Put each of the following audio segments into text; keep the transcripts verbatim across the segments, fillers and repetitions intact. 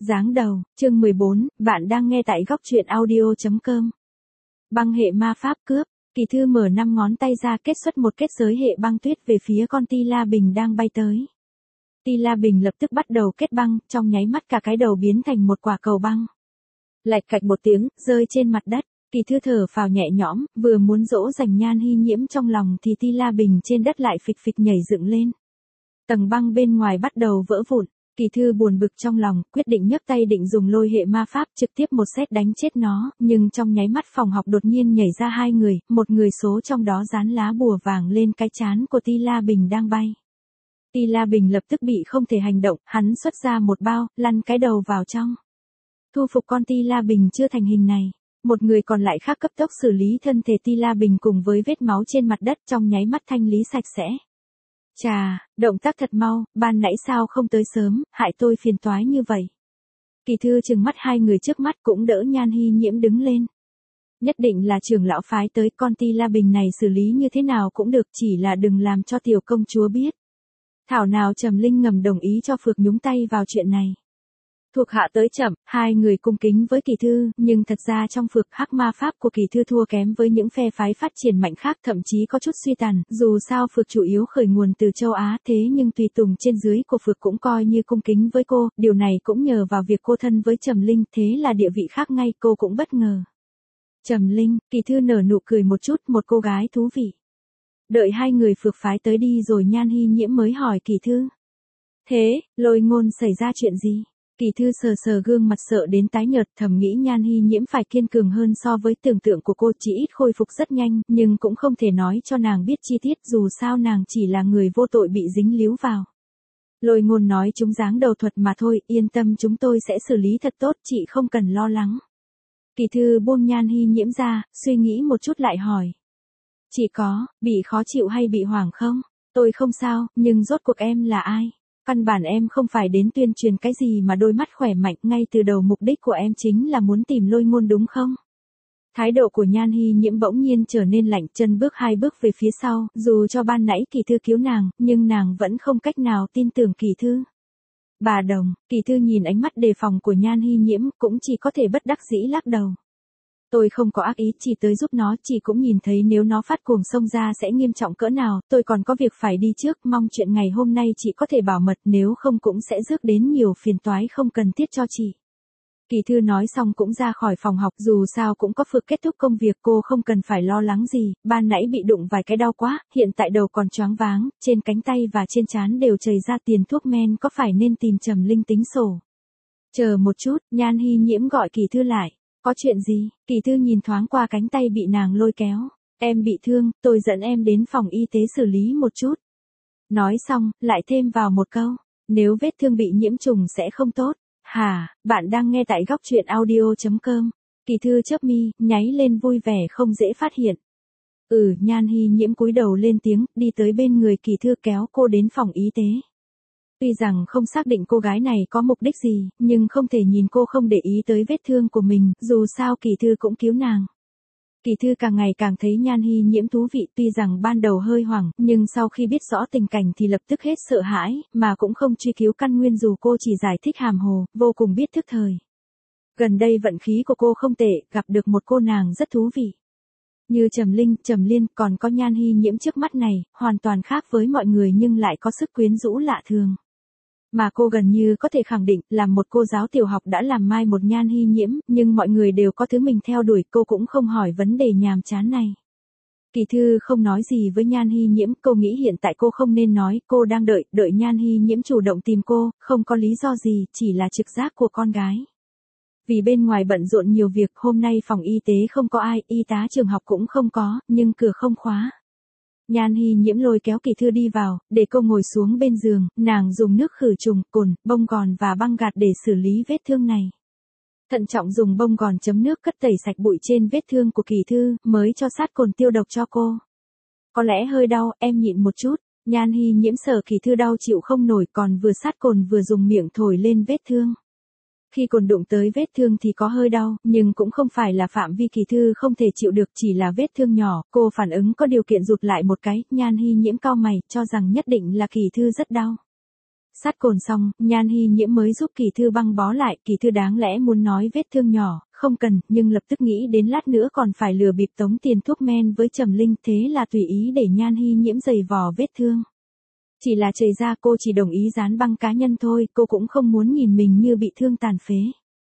Giáng đầu, chương mười bốn, bạn đang nghe tại góc truyện audio chấm com. Băng hệ ma pháp cướp, Kỳ Thư mở năm ngón tay ra kết xuất một kết giới hệ băng tuyết về phía con Ti La Bình đang bay tới. Ti La Bình lập tức bắt đầu kết băng, trong nháy mắt cả cái đầu biến thành một quả cầu băng. Lạch cạch một tiếng, rơi trên mặt đất, Kỳ Thư thở phào nhẹ nhõm, vừa muốn dỗ dành Nhan Hi Nhiễm trong lòng thì Ti La Bình trên đất lại phịch phịch nhảy dựng lên. Tầng băng bên ngoài bắt đầu vỡ vụn. Kỳ Thư buồn bực trong lòng, quyết định nhấc tay định dùng lôi hệ ma pháp trực tiếp một sét đánh chết nó, nhưng trong nháy mắt phòng học đột nhiên nhảy ra hai người, một người số trong đó dán lá bùa vàng lên cái trán của Ti La Bình đang bay. Ti La Bình lập tức bị không thể hành động, hắn xuất ra một bao, lăn cái đầu vào trong. Thu phục con Ti La Bình chưa thành hình này. Một người còn lại khác cấp tốc xử lý thân thể Ti La Bình cùng với vết máu trên mặt đất trong nháy mắt thanh lý sạch sẽ. Chà, động tác thật mau, ban nãy sao không tới sớm, hại tôi phiền toái như vậy. Kỳ Thư trừng mắt hai người trước mắt cũng đỡ Nhan Hi Nhiễm đứng lên. Nhất định là trưởng lão phái tới, con Ti La Bình này xử lý như thế nào cũng được, chỉ là đừng làm cho tiểu công chúa biết. Thảo nào Trầm Linh ngầm đồng ý cho Phược nhúng tay vào chuyện này. Thuộc hạ tới chậm, hai người cung kính với Kỳ Thư, nhưng thật ra trong Phược hắc ma pháp của Kỳ Thư thua kém với những phe phái phát triển mạnh khác, thậm chí có chút suy tàn, dù sao Phược chủ yếu khởi nguồn từ châu Á, thế nhưng tùy tùng trên dưới của Phược cũng coi như cung kính với cô, điều này cũng nhờ vào việc cô thân với Trầm Linh, thế là địa vị khác ngay, cô cũng bất ngờ. Trầm Linh, Kỳ Thư nở nụ cười một chút, một cô gái thú vị. Đợi hai người Phược phái tới đi rồi Nhan Hi Nhiễm mới hỏi Kỳ Thư. Thế, Lôi Ngôn xảy ra chuyện gì? Kỳ Thư sờ sờ gương mặt sợ đến tái nhợt, thầm nghĩ Nhan Hi Nhiễm phải kiên cường hơn so với tưởng tượng của cô, chỉ ít khôi phục rất nhanh, nhưng cũng không thể nói cho nàng biết chi tiết, dù sao nàng chỉ là người vô tội bị dính líu vào. Lôi Ngôn nói chúng giáng đầu thuật mà thôi, yên tâm chúng tôi sẽ xử lý thật tốt, chị không cần lo lắng. Kỳ Thư buông Nhan Hi Nhiễm ra, suy nghĩ một chút lại hỏi. Chị có, bị khó chịu hay bị hoảng không? Tôi không sao, nhưng rốt cuộc em là ai? Căn bản em không phải đến tuyên truyền cái gì mà đôi mắt khỏe mạnh, ngay từ đầu mục đích của em chính là muốn tìm Lôi Ngôn đúng không? Thái độ của Nhan Hi Nhiễm bỗng nhiên trở nên lạnh, chân bước hai bước về phía sau, dù cho ban nãy Kỳ Thư cứu nàng, nhưng nàng vẫn không cách nào tin tưởng Kỳ Thư. Bà Đồng, Kỳ Thư nhìn ánh mắt đề phòng của Nhan Hi Nhiễm, cũng chỉ có thể bất đắc dĩ lắc đầu. Tôi không có ác ý, chỉ tới giúp nó, chị cũng nhìn thấy nếu nó phát cuồng xông ra sẽ nghiêm trọng cỡ nào, tôi còn có việc phải đi trước, mong chuyện ngày hôm nay chị có thể bảo mật, nếu không cũng sẽ rước đến nhiều phiền toái không cần thiết cho chị. Kỳ Thư nói xong cũng ra khỏi phòng học, dù sao cũng có Phược kết thúc công việc, cô không cần phải lo lắng gì, ban nãy bị đụng vài cái đau quá, hiện tại đầu còn choáng váng, trên cánh tay và trên trán đều chảy ra tiền thuốc men, có phải nên tìm Trầm Linh tính sổ. Chờ một chút, Nhan Hi Nhiễm gọi Kỳ Thư lại. Có chuyện gì? Kỳ Thư nhìn thoáng qua cánh tay bị nàng lôi kéo. Em bị thương, tôi dẫn em đến phòng y tế xử lý một chút. Nói xong, lại thêm vào một câu. Nếu vết thương bị nhiễm trùng sẽ không tốt. Hả, bạn đang nghe tại góc truyện audio chấm com. Kỳ Thư chớp mi, nháy lên vui vẻ không dễ phát hiện. Ừ, Nhan Hi Nhiễm cúi đầu lên tiếng, đi tới bên người Kỳ Thư kéo cô đến phòng y tế. Tuy rằng không xác định cô gái này có mục đích gì, nhưng không thể nhìn cô không để ý tới vết thương của mình, dù sao Kỳ Thư cũng cứu nàng. Kỳ Thư càng ngày càng thấy Nhan Hi Nhiễm thú vị, tuy rằng ban đầu hơi hoảng, nhưng sau khi biết rõ tình cảnh thì lập tức hết sợ hãi, mà cũng không truy cứu căn nguyên dù cô chỉ giải thích hàm hồ, vô cùng biết thức thời. Gần đây vận khí của cô không tệ, gặp được một cô nàng rất thú vị. Như Trầm Linh, Trầm Liên, còn có Nhan Hi Nhiễm trước mắt này, hoàn toàn khác với mọi người nhưng lại có sức quyến rũ lạ thường. Mà cô gần như có thể khẳng định, làm một cô giáo tiểu học đã làm mai một Nhan Hi Nhiễm, nhưng mọi người đều có thứ mình theo đuổi, cô cũng không hỏi vấn đề nhàm chán này. Kỳ Thư không nói gì với Nhan Hi Nhiễm, cô nghĩ hiện tại cô không nên nói, cô đang đợi, đợi Nhan Hi Nhiễm chủ động tìm cô, không có lý do gì, chỉ là trực giác của con gái. Vì bên ngoài bận rộn nhiều việc, hôm nay phòng y tế không có ai, y tá trường học cũng không có, nhưng cửa không khóa. Nhan Hi Nhiễm lôi kéo Kỳ Thư đi vào, để cô ngồi xuống bên giường, nàng dùng nước khử trùng, cồn, bông gòn và băng gạt để xử lý vết thương này. Thận trọng dùng bông gòn chấm nước cất tẩy sạch bụi trên vết thương của Kỳ Thư, mới cho sát cồn tiêu độc cho cô. Có lẽ hơi đau, em nhịn một chút. Nhan Hi Nhiễm sợ Kỳ Thư đau chịu không nổi, còn vừa sát cồn vừa dùng miệng thổi lên vết thương. Khi cồn đụng tới vết thương thì có hơi đau, nhưng cũng không phải là phạm vi Kỳ Thư không thể chịu được, chỉ là vết thương nhỏ, cô phản ứng có điều kiện rụt lại một cái, Nhan Hi Nhiễm cau mày, cho rằng nhất định là Kỳ Thư rất đau. Sát cồn xong, Nhan Hy Nhiễm mới giúp Kỳ Thư băng bó lại, Kỳ Thư đáng lẽ muốn nói vết thương nhỏ, không cần, nhưng lập tức nghĩ đến lát nữa còn phải lừa bịp tống tiền thuốc men với Trầm Linh, thế là tùy ý để Nhan Hy Nhiễm giày vò vết thương. Chỉ là trời ra cô chỉ đồng ý dán băng cá nhân thôi, cô cũng không muốn nhìn mình như bị thương tàn phế.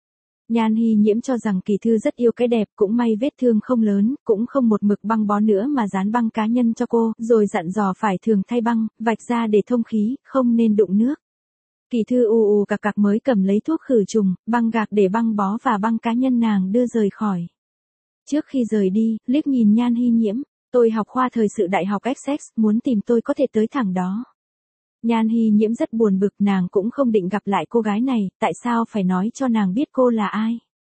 Nhan Hy Nhiễm cho rằng Kỳ Thư rất yêu cái đẹp, cũng may vết thương không lớn, cũng không một mực băng bó nữa mà dán băng cá nhân cho cô, rồi dặn dò phải thường thay băng, vạch ra để thông khí, không nên đụng nước. Kỳ Thư ù ù cặc cặc mới cầm lấy thuốc khử trùng, băng gạc để băng bó và băng cá nhân nàng đưa rời khỏi. Trước khi rời đi, liếc nhìn Nhan Hy Nhiễm, tôi học khoa thời sự đại học Essex, muốn tìm tôi có thể tới thẳng đó. Nhan Hy Nhiễm rất buồn bực, nàng cũng không định gặp lại cô gái này, tại sao phải nói cho nàng biết cô là ai.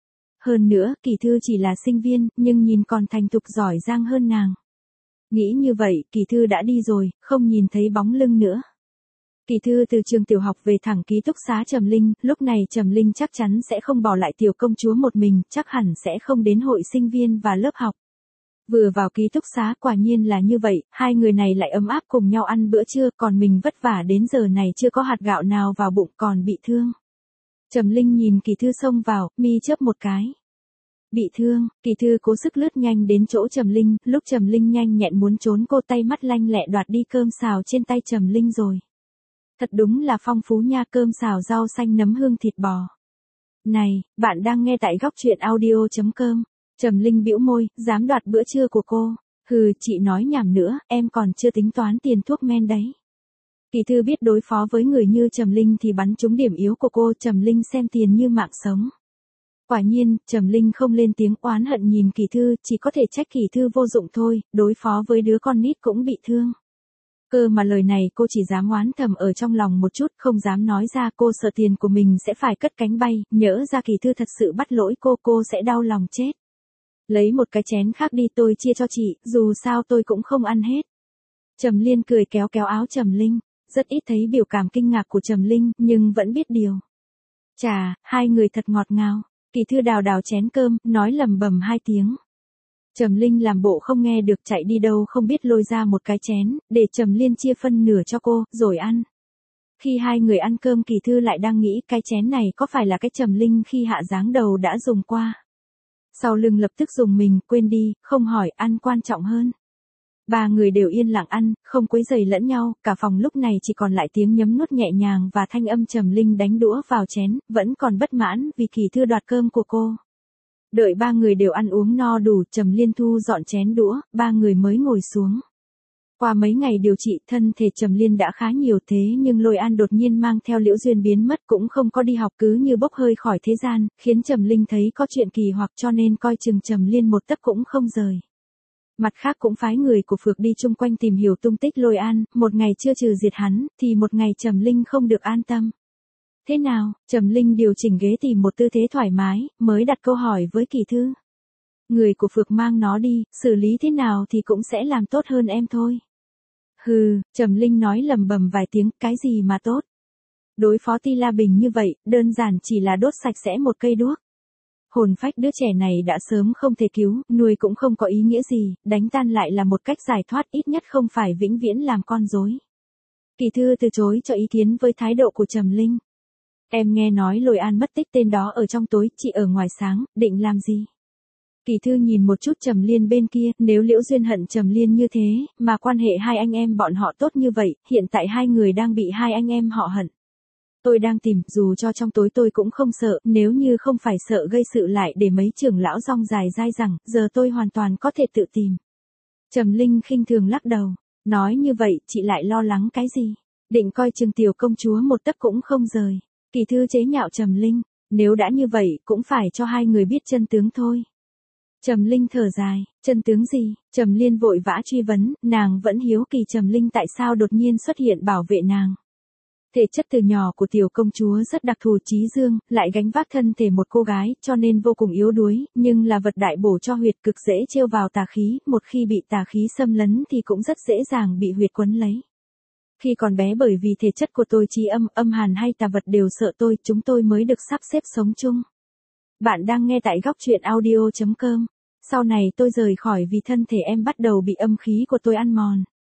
Hơn nữa, Kỳ Thư chỉ là sinh viên, nhưng nhìn còn thành thục giỏi giang hơn nàng. Nghĩ như vậy, Kỳ Thư đã đi rồi, không nhìn thấy bóng lưng nữa. Kỳ Thư từ trường tiểu học về thẳng ký túc xá Trầm Linh, lúc này Trầm Linh chắc chắn sẽ không bỏ lại tiểu công chúa một mình, chắc hẳn sẽ không đến hội sinh viên và lớp học. Vừa vào ký túc xá quả nhiên là như vậy, hai người này lại ấm áp cùng nhau ăn bữa trưa, còn mình vất vả đến giờ này chưa có hạt gạo nào vào bụng còn bị thương. Trầm Linh nhìn Kỳ Thư xông vào, mi chớp một cái. Bị thương, Kỳ Thư cố sức lướt nhanh đến chỗ Trầm Linh, lúc Trầm Linh nhanh nhẹn muốn trốn cô tay mắt lanh lẹ đoạt đi cơm xào trên tay Trầm Linh rồi. Thật đúng là phong phú nha, cơm xào rau xanh nấm hương thịt bò. Này, bạn đang nghe tại góc truyện audio chấm com. Trầm Linh bĩu môi, dám đoạt bữa trưa của cô. Hừ, chị nói nhảm nữa, em còn chưa tính toán tiền thuốc men đấy. Kỳ Thư biết đối phó với người như Trầm Linh thì bắn trúng điểm yếu của cô, Trầm Linh xem tiền như mạng sống. Quả nhiên, Trầm Linh không lên tiếng oán hận nhìn Kỳ Thư, chỉ có thể trách Kỳ Thư vô dụng thôi, đối phó với đứa con nít cũng bị thương. Cơ mà lời này cô chỉ dám oán thầm ở trong lòng một chút, không dám nói ra, cô sợ tiền của mình sẽ phải cất cánh bay, nhỡ ra Kỳ Thư thật sự bắt lỗi cô, cô sẽ đau lòng chết. Lấy một cái chén khác đi, tôi chia cho chị, dù sao tôi cũng không ăn hết. Trầm Liên cười kéo kéo áo Trầm Linh, rất ít thấy biểu cảm kinh ngạc của Trầm Linh, nhưng vẫn biết điều. Chà, hai người thật ngọt ngào. Kỳ Thư đào đào chén cơm, nói lầm bầm hai tiếng. Trầm Linh làm bộ không nghe được, chạy đi đâu không biết lôi ra một cái chén, để Trầm Liên chia phân nửa cho cô, rồi ăn. Khi hai người ăn cơm, Kỳ Thư lại đang nghĩ cái chén này có phải là cái Trầm Linh khi hạ dáng đầu đã dùng qua. Sau lưng lập tức dùng mình, quên đi, không hỏi, ăn quan trọng hơn. Ba người đều yên lặng ăn, không quấy rầy lẫn nhau, cả phòng lúc này chỉ còn lại tiếng nhấm nuốt nhẹ nhàng và thanh âm Trầm Linh đánh đũa vào chén, vẫn còn bất mãn vì Kỳ Thư đoạt cơm của cô. Đợi ba người đều ăn uống no đủ, Trầm Liên thu dọn chén đũa, ba người mới ngồi xuống. Qua mấy ngày điều trị, thân thể Trầm Liên đã khá nhiều, thế nhưng Lôi An đột nhiên mang theo Liễu Duyên biến mất, cũng không có đi học, cứ như bốc hơi khỏi thế gian, khiến Trầm Linh thấy có chuyện kỳ hoặc, cho nên coi chừng Trầm Liên một tấc cũng không rời. Mặt khác cũng phái người của Phược đi chung quanh tìm hiểu tung tích Lôi An, một ngày chưa trừ diệt hắn, thì một ngày Trầm Linh không được an tâm. Thế nào? Trầm Linh điều chỉnh ghế tìm một tư thế thoải mái, mới đặt câu hỏi với Kỳ Thư. Người của Phược mang nó đi, xử lý thế nào thì cũng sẽ làm tốt hơn em thôi. Hừ, Trầm Linh nói lầm bầm vài tiếng, cái gì mà tốt. Đối phó Ti La Bình như vậy, đơn giản chỉ là đốt sạch sẽ một cây đuốc. Hồn phách đứa trẻ này đã sớm không thể cứu, nuôi cũng không có ý nghĩa gì, đánh tan lại là một cách giải thoát, ít nhất không phải vĩnh viễn làm con rối. Kỳ Thư từ chối cho ý kiến với thái độ của Trầm Linh. Em nghe nói Lôi An mất tích, tên đó ở trong tối, chị ở ngoài sáng, định làm gì? Kỳ Thư nhìn một chút Trầm Liên bên kia, nếu Liễu Duyên hận Trầm Liên như thế, mà quan hệ hai anh em bọn họ tốt như vậy, hiện tại hai người đang bị hai anh em họ hận. Tôi đang tìm, dù cho trong tối tôi cũng không sợ, nếu như không phải sợ gây sự lại để mấy trưởng lão rong dài dai rằng, giờ tôi hoàn toàn có thể tự tìm. Trầm Linh khinh thường lắc đầu, nói như vậy, chị lại lo lắng cái gì? Định coi chừng tiểu công chúa một tấc cũng không rời. Kỳ Thư chế nhạo Trầm Linh, nếu đã như vậy, cũng phải cho hai người biết chân tướng thôi. Trầm Linh thở dài, chân tướng gì? Trầm Liên vội vã truy vấn, nàng vẫn hiếu kỳ Trầm Linh tại sao đột nhiên xuất hiện bảo vệ nàng. Thể chất từ nhỏ của tiểu công chúa rất đặc thù, trí dương, lại gánh vác thân thể một cô gái, cho nên vô cùng yếu đuối, nhưng là vật đại bổ cho huyệt, cực dễ trêu vào tà khí, một khi bị tà khí xâm lấn thì cũng rất dễ dàng bị huyệt quấn lấy. Khi còn bé bởi vì thể chất của tôi trí âm, âm hàn hay tà vật đều sợ tôi, chúng tôi mới được sắp xếp sống chung. Bạn đang nghe tại góc truyện audio chấm com. Sau này tôi rời khỏi vì thân thể em bắt đầu bị âm khí của tôi ăn mòn.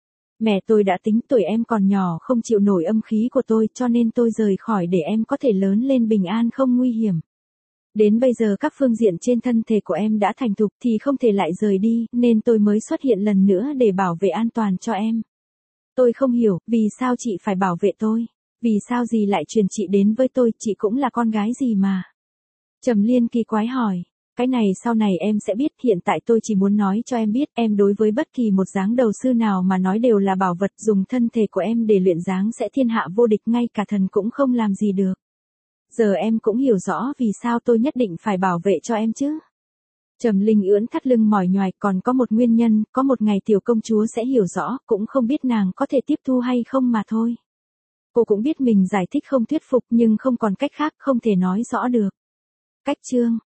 Mẹ tôi đã tính tuổi em còn nhỏ không chịu nổi âm khí của tôi cho nên tôi rời khỏi để em có thể lớn lên bình an không nguy hiểm. Đến bây giờ các phương diện trên thân thể của em đã thành thục thì không thể lại rời đi nên tôi mới xuất hiện lần nữa để bảo vệ an toàn cho em. Tôi không hiểu vì sao chị phải bảo vệ tôi. Vì sao dì lại truyền chị đến với tôi, chị cũng là con gái dì mà. Trầm Liên kỳ quái hỏi. Cái này sau này em sẽ biết, hiện tại tôi chỉ muốn nói cho em biết em đối với bất kỳ một dáng đầu sư nào mà nói đều là bảo vật, dùng thân thể của em để luyện dáng sẽ thiên hạ vô địch, ngay cả thần cũng không làm gì được. Giờ em cũng hiểu rõ vì sao tôi nhất định phải bảo vệ cho em chứ. Trầm Linh ưỡn thắt lưng mỏi nhoài, còn có một nguyên nhân, có một ngày tiểu công chúa sẽ hiểu rõ, cũng không biết nàng có thể tiếp thu hay không mà thôi. Cô cũng biết mình giải thích không thuyết phục nhưng không còn cách khác, không thể nói rõ được. Cách chương